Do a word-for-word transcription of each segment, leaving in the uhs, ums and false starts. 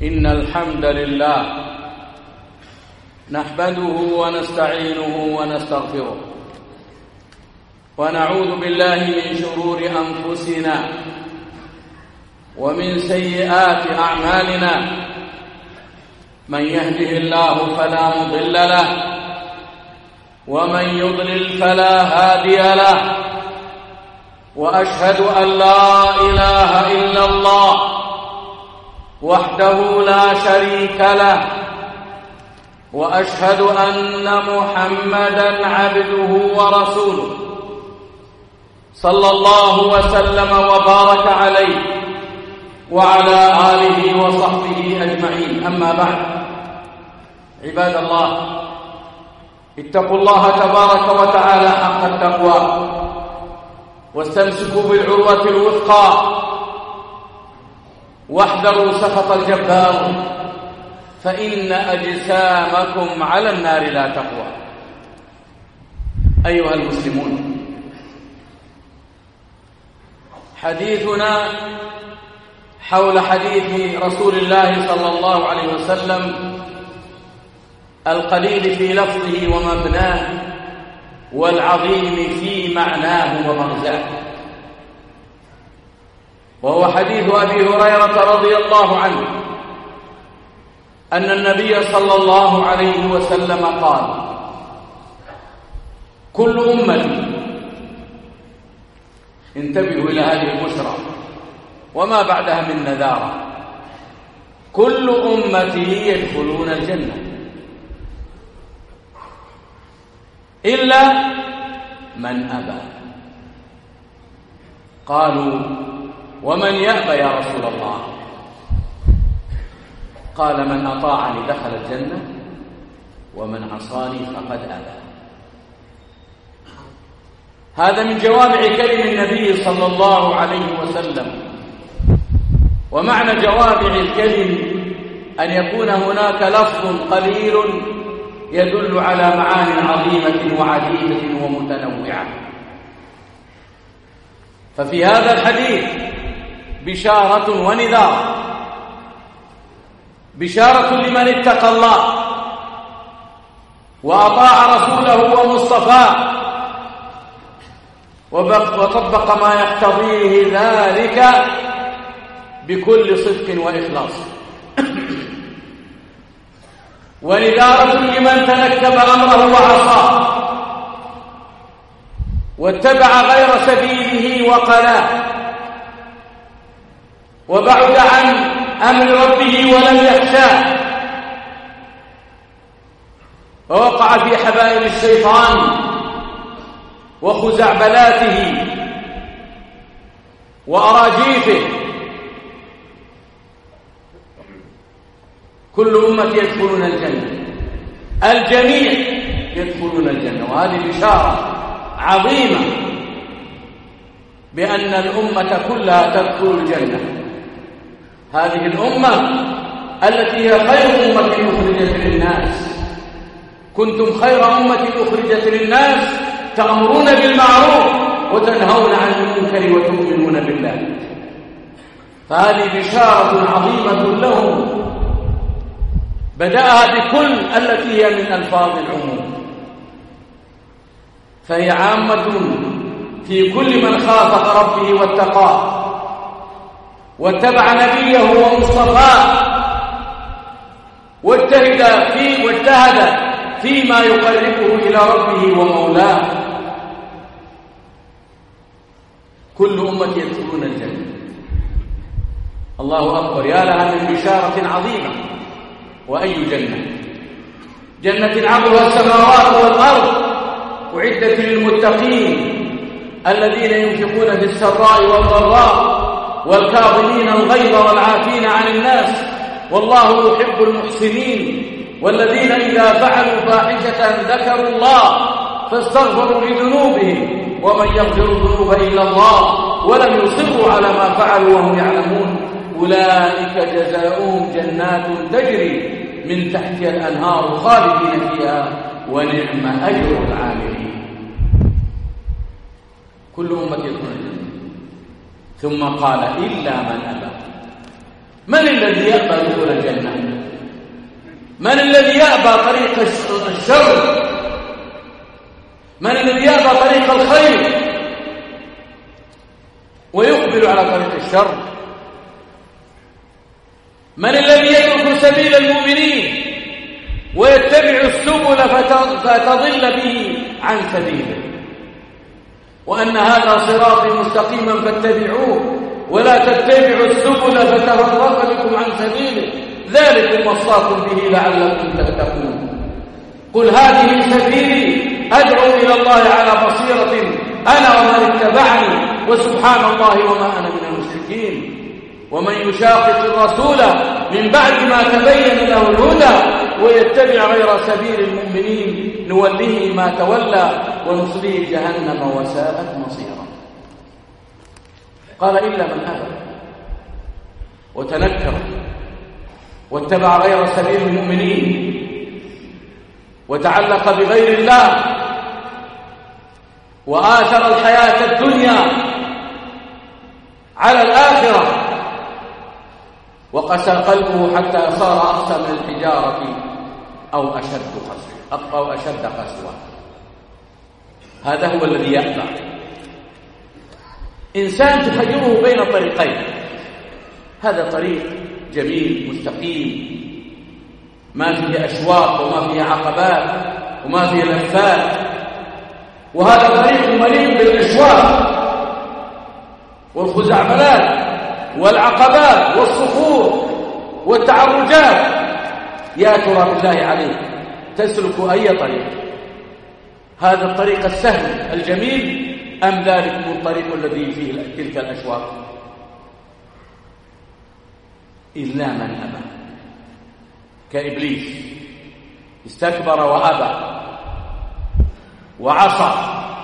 إن الحمد لله نحمده ونستعينه ونستغفره ونعوذ بالله من شرور أنفسنا ومن سيئات أعمالنا. من يهده الله فلا مضل له ومن يضلل فلا هادي له، وأشهد أن لا إله إلا الله وحده لا شريك له، وأشهد أن محمدًا عبده ورسوله صلى الله وسلم وبارك عليه وعلى آله وصحبه أجمعين. أما بعد، عباد الله، اتقوا الله تبارك وتعالى حق التقوى واستمسكوا بالعروة الوثقى واحذروا سخط الجبار، فإن أجسامكم على النار لا تقوى. أيها المسلمون، حديثنا حول حديث رسول الله صلى الله عليه وسلم القليل في لفظه ومبناه والعظيم في معناه ومغزاه، وهو حديث أبي هريرة رضي الله عنه أن النبي صلى الله عليه وسلم قال: كل أمتي، انتبهوا إلى هذه البشرى وما بعدها من نذارة، كل أمتي يدخلون الجنة إلا من أبى. قالوا: ومن يأبى يا رسول الله؟ قال: من أطاعني دخل الجنة ومن عصاني فقد أبى. هذا من جوامع كلم النبي صلى الله عليه وسلم. ومعنى جوامع الكلم أن يكون هناك لفظ قليل يدل على معان عظيمة وعديدة ومتنوعة. ففي هذا الحديث بشارة ونذار. بشارة لمن اتقى الله وأطاع رسوله ومصطفاه وطبق ما يقتضيه ذلك بكل صدق وإخلاص، ونذارة لمن تنكب أمره وعصاه واتبع غير سبيله وقلاه وبعد عن أمر ربه ولم يخشاه ووقع في حبائل الشيطان وخزعبلاته وأراجيفه. كل أمة يدخلون الجنة، الجميع يدخلون الجنة، وهذه بشارة عظيمة بأن الأمة كلها تدخل الجنة. هذه الأمة التي هي خير أمة أخرجت للناس. كنتم خير أمة أخرجت للناس تأمرون بالمعروف وتنهون عن المنكر وتؤمنون بالله. فهذه بشارة عظيمة لهم بدأها بكل التي هي من ألفاظ العموم، فهي عامة في كل من خاف ربه واتقاه واتبع نبيه ومصطفاه واجتهد فيه واجتهد فيما يقربه إلى ربه ومولاه. كل أمة يدخلون الجنة. الله أكبر، يا لها من بشارة عظيمة. وأي جنة؟ جنة عرضها السماوات والأرض أعدت للمتقين الذين ينفقون في السراء والضراء والكاظمين الغيظ والعافين عن الناس والله يحب المحسنين، والذين إذا فعلوا فاحشة ذكروا الله فاستغفروا لذنوبهم ومن يغفر الذنوب إلا الله ولم يصروا على ما فعلوا وهم يعلمون أولئك جزاؤهم جنات تجري من تحتها الأنهار خالدين فيها ونعم أجر العاملين. كل أمة يدخلون الجنة. ثم قال: إلا من أبى. من الذي يأبى دخول الجنة؟ من الذي يأبى طريق الشر؟ من الذي يأبى طريق الخير ويقبل على طريق الشر؟ من الذي يترك سبيل المؤمنين ويتبع السبل فتضل به عن سبيله؟ وأن هذا صراطي مستقيما فاتبعوه ولا تتبعوا السبل فتفرق بكم عن سبيله ذلكم وصاكم به لعلكم تتقون. قل هذه سبيلي أدعو إلى الله على بصيرة أنا ومن اتبعني وسبحان الله وما أنا من المشركين. ومن يشاقق الرسول من بعد ما تبين له الهدى ويتبع غير سبيل المؤمنين نوله ما تولى ونصليه جهنم وساءت مصيرا. قال إلا من أبى وتنكر واتبع غير سبيل المؤمنين وتعلق بغير الله وآثر الحياة الدنيا على الآخرة وقسى قلبه حتى صار أقسى من الحجارة أو أشد قسوة أو أشد قسوة. هذا هو الذي يأبى. إنسان تخيره بين طريقين، هذا طريق جميل مستقيم ما فيه أشواق وما فيه عقبات وما فيه لفات، وهذا طريق مليء بالأشواق والخزعبلات والعقبات والصخور والتعرجات. يا ترى بالله عليك تسلك أي طريق؟ هذا الطريق السهل الجميل أم ذلك الطريق الذي فيه تلك الأشواق؟ إلا من أبى كإبليس استكبر وأبى وعصى،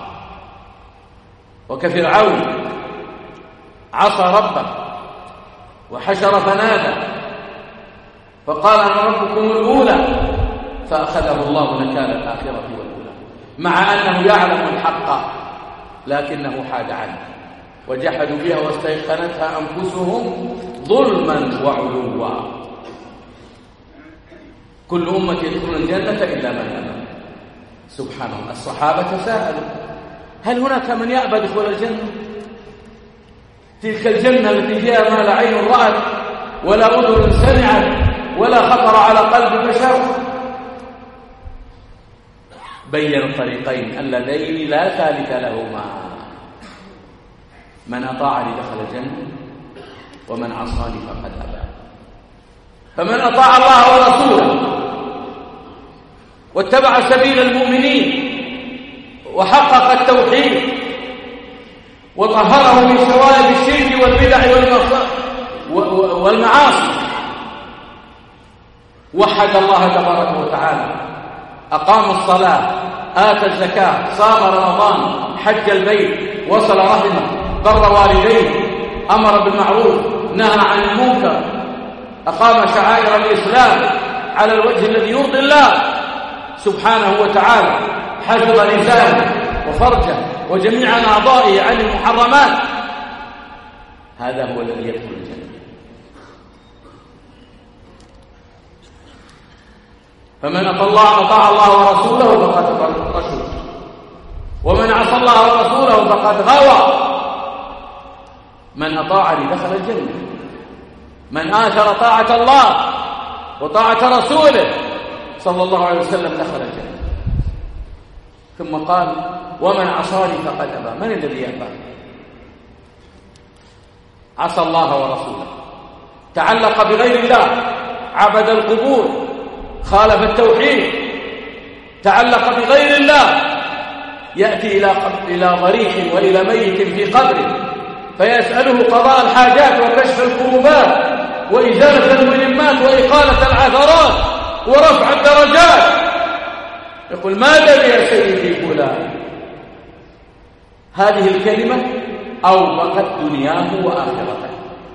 وكفرعون عصى ربه وحشر فنادى فقال أنا ربكم الأولى فأخذه الله نكال الآخرة والأولى، مع أنه يعلم الحق لكنه حاد عنه وجحدوا بها واستيقنتها أنفسهم ظلما وعلوا. كل أمة يدخلون الجنة إلا من أبى. سبحان الله. الصحابة تساءلوا هل هناك من يأبى دخول الجنة؟ تلك الجنة التي فيها ما لا عين رأت ولا أذن سمعت ولا خطر على قلب بشر. بين الطريقين اللذين لا ثالث لهما، من أطاعني دخل الجنة ومن عصاني فقد أبى. فمن أطاع الله ورسوله واتبع سبيل المؤمنين وحقق التوحيد وطهره من شوائب الشرك والبدع والمعاصي، وحد الله تبارك وتعالى، أقام الصلاة، آتى الزكاة، صام رمضان، حج البيت، وصل رحمه، بر والديه، أمر بالمعروف، نهى عن المنكر، أقام شعائر الإسلام على الوجه الذي يرضي الله سبحانه وتعالى، حفظ لسانه وفرجه وجميع أعضائه عن المحرمات، هذا هو الذي يدخل الجنة. فمن أطاع الله أطاع الله ورسوله فقد رشد، ومن عصى الله ورسوله فقد غوى. من أطاعني دخل الجنة، من آثر طاعة الله وطاعة رسوله صلى الله عليه وسلم دخل الجنة. ثم قال ومن عصاني فقد أبى. من الذي يأبى؟ عصى الله ورسوله، تعلق بغير الله، عبد القبور، خالف التوحيد، تعلق بغير الله، يأتي إلى إلى ضريح وإلى ميت في قبره فيسأله قضاء الحاجات وكشف الكروبات وإزالة الملمات وإقالة العثرات ورفع الدرجات، يقول ماذا يا سيدي فلان؟ هذه الكلمة أوبقت دنياه وآخرته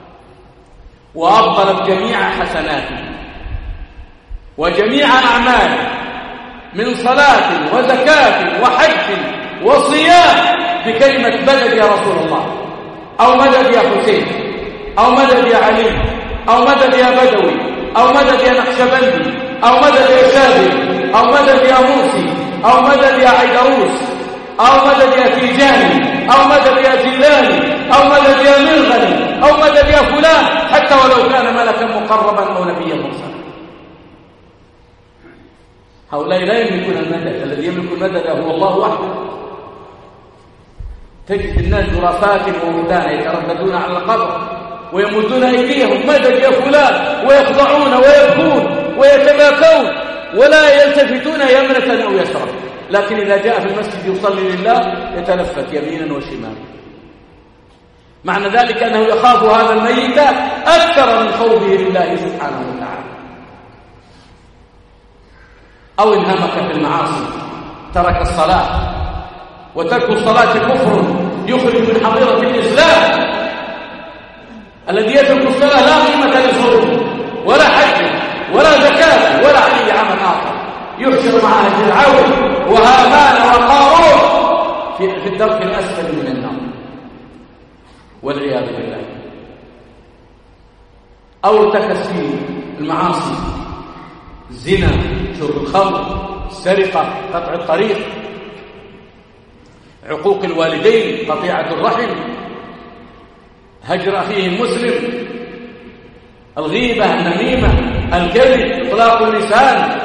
وأبطلت جميع حسناته وجميع أعماله من صلاة وزكاة وحج وصيام بكلمة مدد يا رسول الله، أو مدد يا حسين، أو مدد يا علي، أو مدد يا بدوي، أو مدد يا نقشبندي، أو مدد يا شاذلي، أو مدد يا موسي، أو مدد يا عيدروس، أو مدد يا تيجاني، أو مدد يا جيلاني، أو مدد يا ملغني، أو مدد يا فلان، حتى ولو كان ملكا مقربا أو نبيا مرسلا. هؤلاء لا يملكون المدد، الذي يملك المدد هو الله وحده. تجد الناس جرافات ووهدان يترددون على القبر ويمدون أيديهم مدد يا فلان، ويخضعون ويبكون ويتباكون ولا يلتفتون يمنة أو يسرا، لكن إذا جاء في المسجد يصلي لله يتلفت يمينا وشمالا. معنى ذلك أنه يخاف هذا الميت أكثر من خوفه لله سبحانه وتعالى. أو انهمك في المعاصي، ترك الصلاة، وترك الصلاة كفر يخرج من حظيرة الإسلام. الذي يترك الصلاة لا قيمة لصومه ولا حج ولا زكاة ولا أي عمل آخر، يحشر معه فرعون وهامان وقارون في الدرك الأسفل من النار والعياذ بالله. أو ارتكس في المعاصي، الزنا، شرب الخمر، السرقة، قطع الطريق، عقوق الوالدين، قطيعة الرحم، هجر أخيه المسلم، الغيبة، النميمة، الكذب، إطلاق اللسان،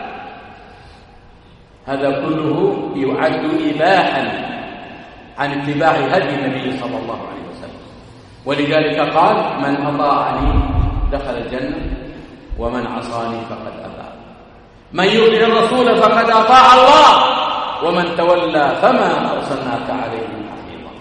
هذا كله يعد إباحا عن اتباع هدي النبي صلى الله عليه وسلم. ولذلك قال: من أطاعني دخل الجنة ومن عصاني فقد أبى. من يطع الرسول فقد أطاع الله ومن تولى فما أرسلناك عليهم حفيظا.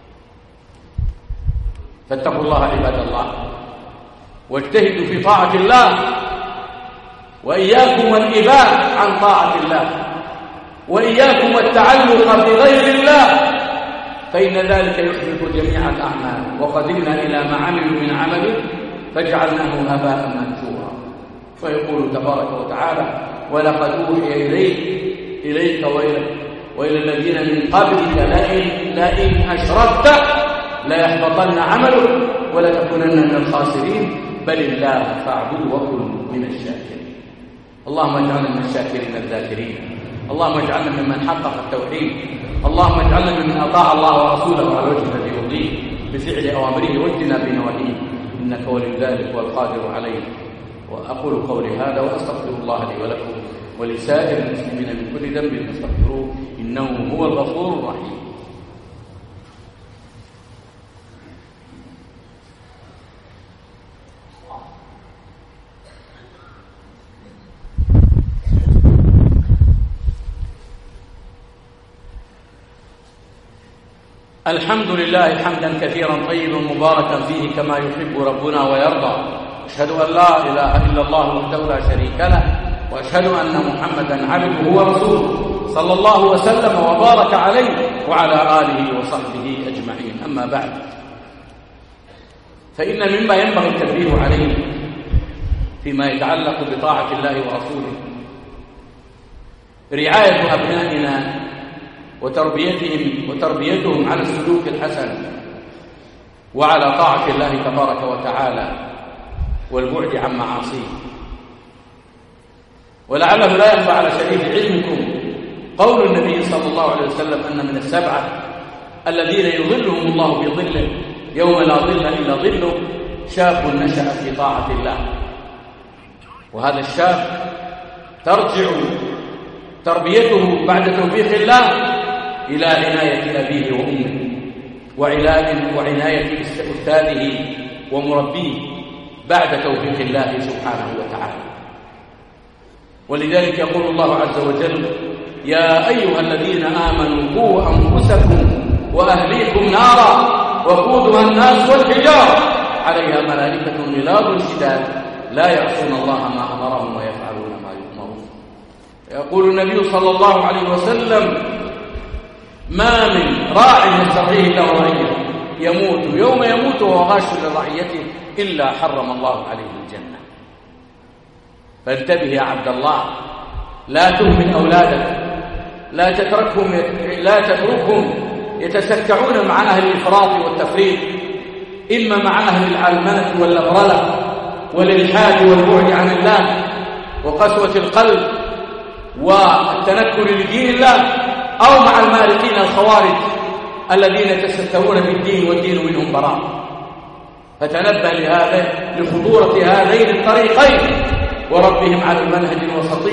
فاتقوا الله عباد الله، واجتهدوا في طاعة الله، وإياكم والإباء عن طاعة الله، وإياكم والتعلق بغير الله، فإن ذلك يحبط جميع الأعمال. وقدمنا إلى ما عملوا من عمل فجعلناه هباء منثورا. فيقول تبارك وتعالى: ولقد أوحي إليك إليك وإلى وإلى الذين من قبلك لئن لئن أشركت ليحبطن عملك ولتكونن من الخاسرين بل الله فاعبد وكن من الشاكرين. اللهم اجعلنا من الشاكرين الذاكرين، اللهم اجعلنا ممن حقق التوحيد، اللهم اجعلنا ممن أطاع الله ورسوله على الوجه الذي يرضيه بفعل أوامره واجتناب بنواهيه، إنك ولي ذلك والقادر عليه. وأقول قولي هذا وأستغفر الله لي ولكم ولسائر المسلمين من كل ذنب فاستغفروه إنه هو الغفور الرحيم. الحمد لله حمدا كثيرا طيبا مباركا فيه كما يحب ربنا ويرضى. أشهد أن لا إله إلا الله وحده لا شريك له، وأشهد أن محمدا عبده ورسوله صلى الله وسلم وبارك عليه وعلى آله وصحبه أجمعين. أما بعد، فإن مما ينبغي التنبيه عليه فيما يتعلق بطاعة الله ورسوله رعاية أبنائنا وتربيتهم وتربيتهم على السلوك الحسن وعلى طاعة الله تبارك وتعالى والبعد عن معاصيه. ولعله لا يخفى على شريف علمكم قول النبي صلى الله عليه وسلم أن من السبعة الذين يظلهم الله بظله يوم لا ظل إلا ظله شاب نشأ في طاعة الله. وهذا الشاب ترجع تربيته بعد توفيق الله إلى عناية أبيه وأمه وعناية أستاذه ومربيه بعد توفيق الله سبحانه وتعالى. ولذلك يقول الله عز وجل: يا أيها الذين آمنوا قوا أنفسكم وأهليكم نارا وقودها الناس والحجارة عليها ملائكة غلاظ شداد لا يعصون الله ما أمرهم ويفعلون ما يؤمرون. يقول النبي صلى الله عليه وسلم: ما من راع يسترعيه الله رعيه يموت يوم يموت وهو غاش لرعيته إلا حرم الله عليه الجنة. فانتبه يا عبد الله، لا تهمل أولادك، لا تتركهم لا تتركهم يتسكعون مع أهل الإفراط والتفريط، إما مع أهل العلمنة واللغرلة والإلحاد والبعد عن الله وقسوة القلب والتنكر لدين الله، أو مع المارقين الخوارج الذين يتسترون بالدين والدين منهم براء. فتنبه لهذا لخطورة هذين الطريقين وربهم على المنهج الوسطي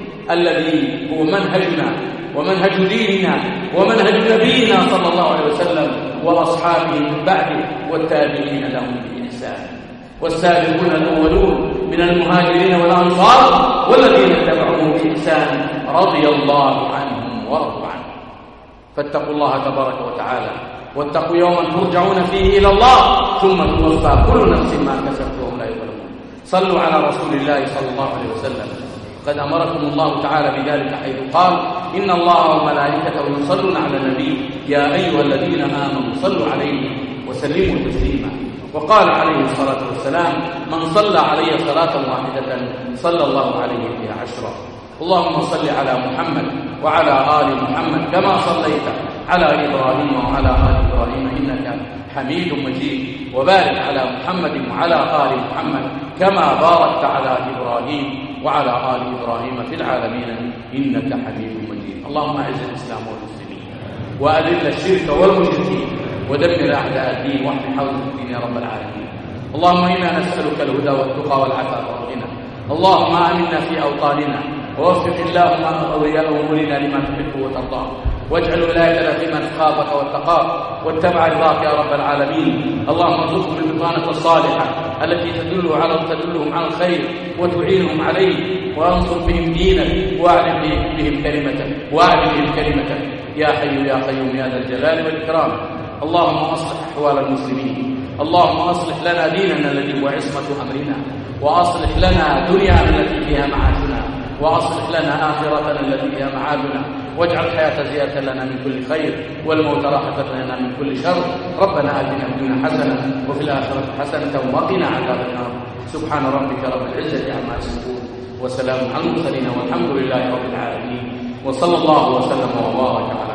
الذي هو منهجنا ومنهج ديننا ومنهج نبينا صلى الله عليه وسلم وأصحابه من بعده والتابعين لهم بإحسان والسابقون الأولون من المهاجرين والأنصار والذين اتبعوهم بإحسان رضي الله عنهم ورضوا عنه. فاتقوا الله تبارك وتعالى واتقوا يوما ترجعون فيه إلى الله ثم توفى كل نفس ما كسبت وهم لا يظلمون. صلوا على رسول الله صلى الله عليه وسلم، قد أمركم الله تعالى بذلك حيث قال إن الله وملائكته يصلون على النبي يا أيها الذين آمنوا صلوا عليه وسلموا تسليما. وقال عليه الصلاة والسلام من صلى علي صلاة واحدة صلى الله عليه بها عشرا. اللهم صل على محمد وعلى آل محمد كما صليت على إبراهيم وعلى آل إبراهيم إنك حميد مجيد، وبارك على محمد وعلى آل محمد كما باركت على إبراهيم وعلى آل إبراهيم في العالمين إنك حميد مجيد. اللهم أعز الإسلام والمسلمين وأذل الشرك والمشركين ودمر أعداء الدين واحمي حوزة الدين يا رب العالمين. اللهم إنا نسألك الهدى والتقى والعفاف والغنى. اللهم آمنا في أوطاننا ووفق اللهم أولياء أمورنا لما تحب وترضى، واجعل ولايتنا في من خافك واتقاك واتبع رضاك يا رب العالمين. اللهم ارزقهم البطانة الصالحة التي تدل على تدلهم على الخير وتعينهم عليه، وانصر بهم دينك واعلم بهم كلمتك واعلم بهم كلمتك يا حي يا قيوم يا ذا الجلال والإكرام. اللهم أصلح أحوال المسلمين، اللهم أصلح لنا ديننا الذي هو عصمة أمرنا، وأصلح لنا دنيانا التي فيها معاشنا، وأصلح لنا آخرتنا التي فيها معادنا، واجعل الحياة زيادة لنا من كل خير والموت راحة لنا من كل شر. ربنا آتنا في الدنيا حسنة وفي الآخرة حسنة وقنا عذاب النار. سبحان ربك رب العزة عما يصفون وسلام على المرسلين والحمد لله رب العالمين، وصلى الله وسلم وبارك على